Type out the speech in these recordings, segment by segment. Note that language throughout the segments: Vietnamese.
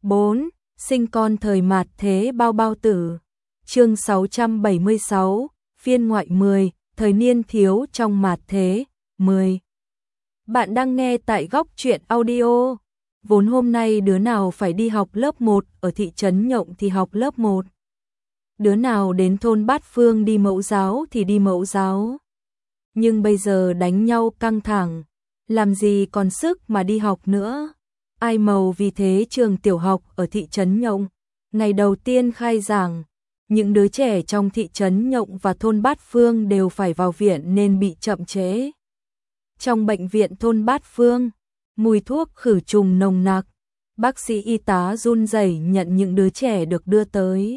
4. Sinh con thời mạt thế bao bao tử. Chương 676, phiên ngoại 10, thời niên thiếu trong mạt thế, 10. Bạn đang nghe tại Góc Truyện Audio. Vốn hôm nay đứa nào phải đi học lớp 1 ở thị trấn Nhộng thì học lớp 1. Đứa nào đến thôn Bát Phương đi mẫu giáo thì đi mẫu giáo. Nhưng bây giờ đánh nhau căng thẳng, làm gì còn sức mà đi học nữa. Ai màu vì thế trường tiểu học ở thị trấn Nhộng, ngày đầu tiên khai giảng, những đứa trẻ trong thị trấn Nhộng và thôn Bát Phương đều phải vào viện nên bị chậm trễ. Trong bệnh viện thôn Bát Phương, mùi thuốc khử trùng nồng nặc, bác sĩ y tá run rẩy nhận những đứa trẻ được đưa tới.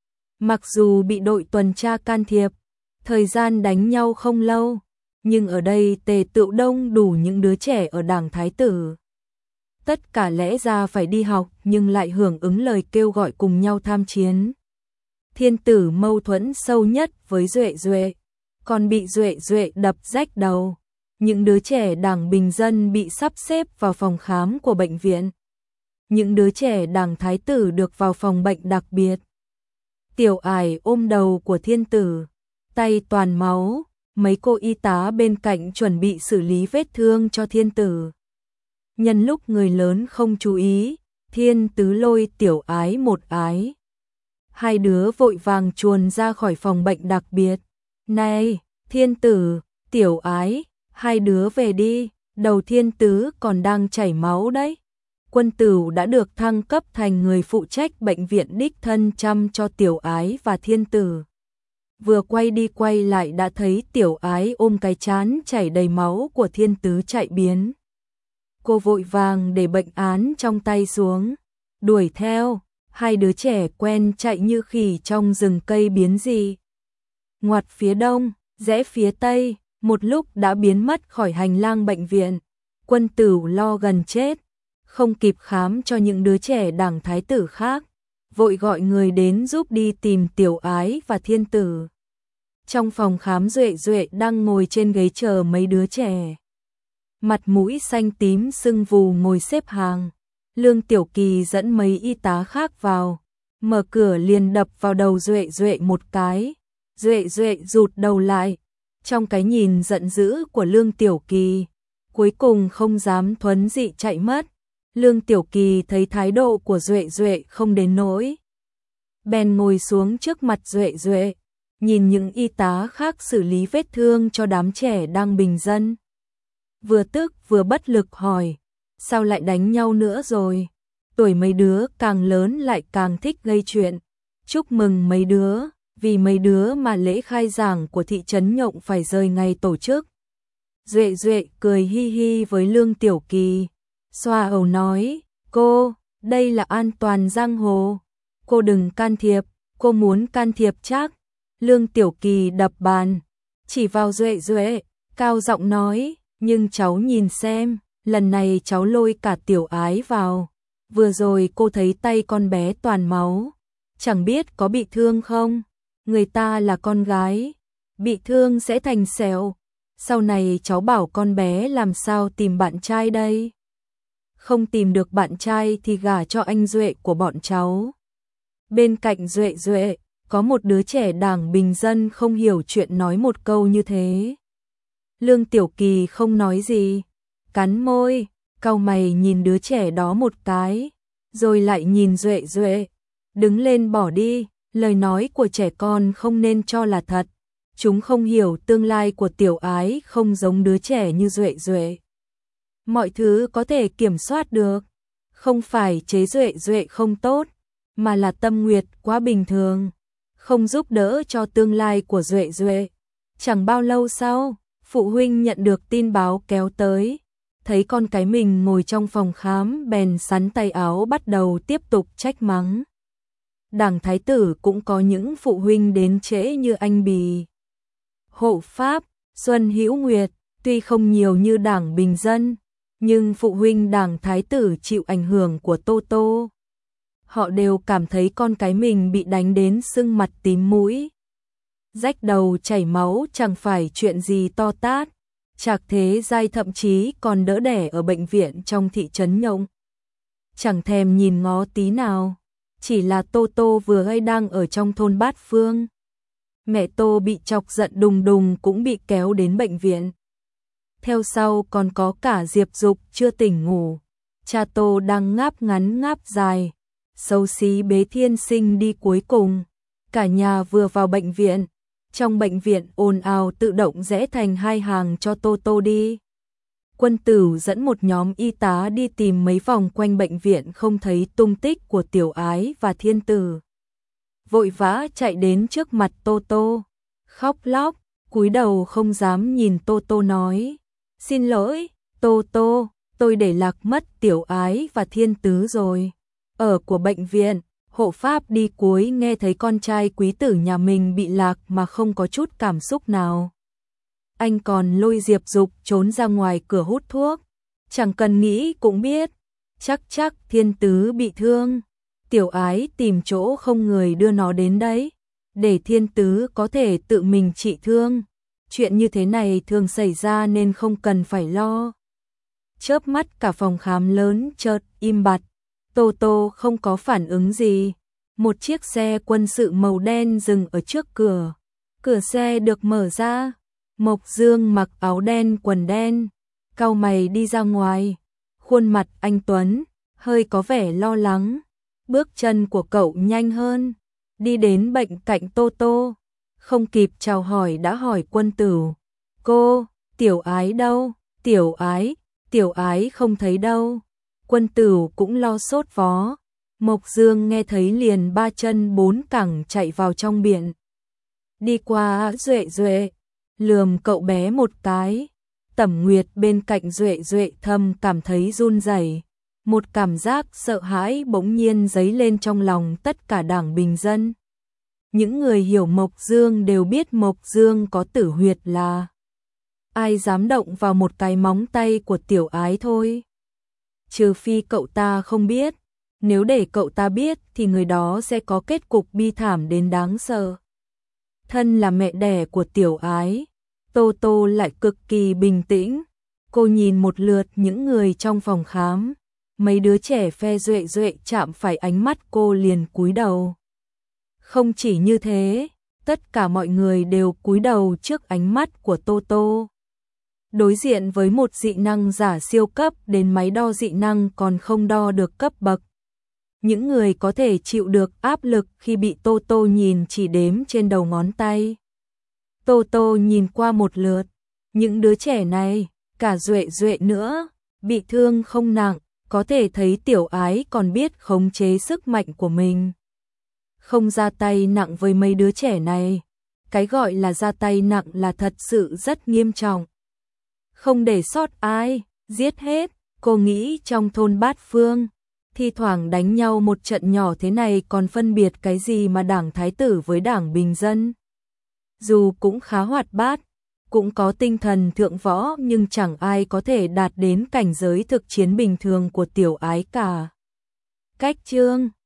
Mặc dù bị đội tuần tra can thiệp, thời gian đánh nhau không lâu, nhưng ở đây tề tựu đông đủ những đứa trẻ ở đảng Thái Tử. Tất cả lẽ ra phải đi học nhưng lại hưởng ứng lời kêu gọi cùng nhau tham chiến. Thiên Tử mâu thuẫn sâu nhất với Duệ Duệ, còn bị Duệ Duệ đập rách đầu. Những đứa trẻ đảng Bình Dân bị sắp xếp vào phòng khám của bệnh viện. Những đứa trẻ đảng Thái Tử được vào phòng bệnh đặc biệt. Tiểu Ải ôm đầu của Thiên Tử, tay toàn máu, mấy cô y tá bên cạnh chuẩn bị xử lý vết thương cho Thiên Tử. Nhân lúc người lớn không chú ý, Thiên Tứ lôi Tiểu Ái một ái. Hai đứa vội vàng chuồn ra khỏi phòng bệnh đặc biệt. Này, Thiên Tử, Tiểu Ái, hai đứa về đi, đầu Thiên Tứ còn đang chảy máu đấy. Quân Tửu đã được thăng cấp thành người phụ trách bệnh viện đích thân chăm cho Tiểu Ái và Thiên Tử. Vừa quay đi quay lại đã thấy Tiểu Ái ôm cái trán chảy đầy máu của Thiên Tứ chạy biến. Cô vội vàng để bệnh án trong tay xuống, đuổi theo, hai đứa trẻ quen chạy như khỉ trong rừng cây biến dị. Ngoặt phía đông, rẽ phía tây, một lúc đã biến mất khỏi hành lang bệnh viện. Quân Tửu lo gần chết, không kịp khám cho những đứa trẻ đảng Thái Tử khác, vội gọi người đến giúp đi tìm Tiểu Ái và Thiên Tử. Trong phòng khám Duệ Duệ đang ngồi trên ghế chờ mấy đứa trẻ. Mặt mũi xanh tím sưng vù ngồi xếp hàng. Lương Tiểu Kỳ dẫn mấy y tá khác vào, mở cửa liền đập vào đầu Duệ Duệ một cái. Duệ Duệ rụt đầu lại, trong cái nhìn giận dữ của Lương Tiểu Kỳ, cuối cùng không dám thuấn dị chạy mất. Lương Tiểu Kỳ thấy thái độ của Duệ Duệ không đến nỗi, bèn ngồi xuống trước mặt Duệ Duệ, nhìn những y tá khác xử lý vết thương cho đám trẻ đang bình dân. Vừa tức vừa bất lực hỏi, sao lại đánh nhau nữa rồi? Tuổi mấy đứa càng lớn lại càng thích gây chuyện. Chúc mừng mấy đứa, vì mấy đứa mà lễ khai giảng của thị trấn Nhộng phải rời ngày tổ chức. Duệ Duệ cười hi hi với Lương Tiểu Kỳ, xoa ầu nói, cô, đây là an toàn giang hồ, cô đừng can thiệp, cô muốn can thiệp chắc. Lương Tiểu Kỳ đập bàn, chỉ vào Duệ Duệ, cao giọng nói, nhưng cháu nhìn xem, lần này cháu lôi cả Tiểu Ái vào. Vừa rồi cô thấy tay con bé toàn máu, chẳng biết có bị thương không? Người ta là con gái, bị thương sẽ thành sẹo. Sau này cháu bảo con bé làm sao tìm bạn trai đây? Không tìm được bạn trai thì gả cho anh Duệ của bọn cháu. Bên cạnh Duệ Duệ, có một đứa trẻ đảng Bình Dân không hiểu chuyện nói một câu như thế. Lương Tiểu Kỳ không nói gì, cắn môi, cau mày nhìn đứa trẻ đó một cái, rồi lại nhìn Duệ Duệ, đứng lên bỏ đi, lời nói của trẻ con không nên cho là thật, chúng không hiểu tương lai của Tiểu Ái không giống đứa trẻ như Duệ Duệ. Mọi thứ có thể kiểm soát được, không phải chế Duệ Duệ không tốt, mà là Tâm Nguyệt quá bình thường, không giúp đỡ cho tương lai của Duệ Duệ. Chẳng bao lâu sau, phụ huynh nhận được tin báo kéo tới, thấy con cái mình ngồi trong phòng khám bèn sắn tay áo bắt đầu tiếp tục trách mắng. Đảng Thái Tử cũng có những phụ huynh đến trễ như anh Bì, Hộ Pháp, Xuân Hữu Nguyệt, tuy không nhiều như đảng Bình Dân, nhưng phụ huynh đảng Thái Tử chịu ảnh hưởng của Tô Tô. Họ đều cảm thấy con cái mình bị đánh đến sưng mặt tím mũi, rách đầu chảy máu chẳng phải chuyện gì to tát. Trạc Thế Giai thậm chí còn đỡ đẻ ở bệnh viện trong thị trấn Nhộng. chẳng thèm nhìn ngó tí nào. Chỉ là Tô Tô vừa hay đang ở trong thôn Bát Phương. Mẹ Tô bị chọc giận đùng đùng cũng bị kéo đến bệnh viện. Theo sau còn có cả Diệp Dục chưa tỉnh ngủ. Cha Tô đang ngáp ngắn ngáp dài. Xấu xí bế Thiên Sinh đi cuối cùng. Cả nhà vừa vào bệnh viện. Trong bệnh viện ồn ào tự động rẽ thành hai hàng cho Tô Tô đi. Quân Tử dẫn một nhóm y tá đi tìm mấy vòng quanh bệnh viện không thấy tung tích của Tiểu Ái và Thiên Tử. Vội vã chạy đến trước mặt Tô Tô, khóc lóc, cúi đầu không dám nhìn Tô Tô nói. Xin lỗi, Tô Tô, tôi để lạc mất Tiểu Ái và Thiên Tứ rồi. Ở của bệnh viện, hộ pháp đi cuối nghe thấy con trai quý tử nhà mình bị lạc mà không có chút cảm xúc nào. Anh còn lôi Diệp Dục trốn ra ngoài cửa hút thuốc. Chẳng cần nghĩ cũng biết, chắc Thiên Tứ bị thương. Tiểu Ái tìm chỗ không người đưa nó đến đấy, để Thiên Tứ có thể tự mình trị thương. Chuyện như thế này thường xảy ra nên không cần phải lo. Chớp mắt cả phòng khám lớn chợt im bặt. Tô Tô không có phản ứng gì. Một chiếc xe quân sự màu đen dừng ở trước cửa. Cửa xe được mở ra. Mộc Dương mặc áo đen quần đen, cau mày đi ra ngoài. Khuôn mặt anh tuấn, hơi có vẻ lo lắng. Bước chân của cậu nhanh hơn, đi đến bệnh cạnh Tô Tô. Không kịp chào hỏi đã hỏi Quân Tử. Cô, Tiểu Ái đâu? Tiểu Ái không thấy đâu. Quân Tử cũng lo sốt vó. Mộc Dương nghe thấy liền ba chân bốn cẳng chạy vào trong biển. Đi qua Duệ, lườm cậu bé một cái. Tẩm Nguyệt bên cạnh Duệ thầm cảm thấy run rẩy. Một cảm giác sợ hãi bỗng nhiên dấy lên trong lòng tất cả Đảng Bình Dân. Những người hiểu Mộc Dương đều biết Mộc Dương có tử huyệt là. Ai dám động vào một cái móng tay của Tiểu Ái thôi. Trừ phi cậu ta không biết. Nếu để cậu ta biết thì người đó sẽ có kết cục bi thảm đến đáng sợ. Thân là mẹ đẻ của Tiểu Ái, Tô Tô lại cực kỳ bình tĩnh. Cô nhìn một lượt những người trong phòng khám. Mấy đứa trẻ phe Duệ chạm phải ánh mắt cô liền cúi đầu. Không chỉ như thế, tất cả mọi người đều cúi đầu trước ánh mắt của Tô Tô. Đối diện với một dị năng giả siêu cấp đến máy đo dị năng còn không đo được cấp bậc. Những người có thể chịu được áp lực khi bị Tô Tô nhìn chỉ đếm trên đầu ngón tay. Tô Tô nhìn qua một lượt, những đứa trẻ này, cả Duệ nữa, bị thương không nặng, có thể thấy Tiểu Ái còn biết khống chế sức mạnh của mình. Không ra tay nặng với mấy đứa trẻ này, cái gọi là ra tay nặng là thật sự rất nghiêm trọng. Không để sót ai, giết hết, cô nghĩ trong thôn Bát Phương, thi thoảng đánh nhau một trận nhỏ thế này còn phân biệt cái gì mà Đảng Thái Tử với Đảng Bình Dân. Dù cũng khá hoạt bát, cũng có tinh thần thượng võ nhưng chẳng ai có thể đạt đến cảnh giới thực chiến bình thường của Tiểu Ái cả. Cách chương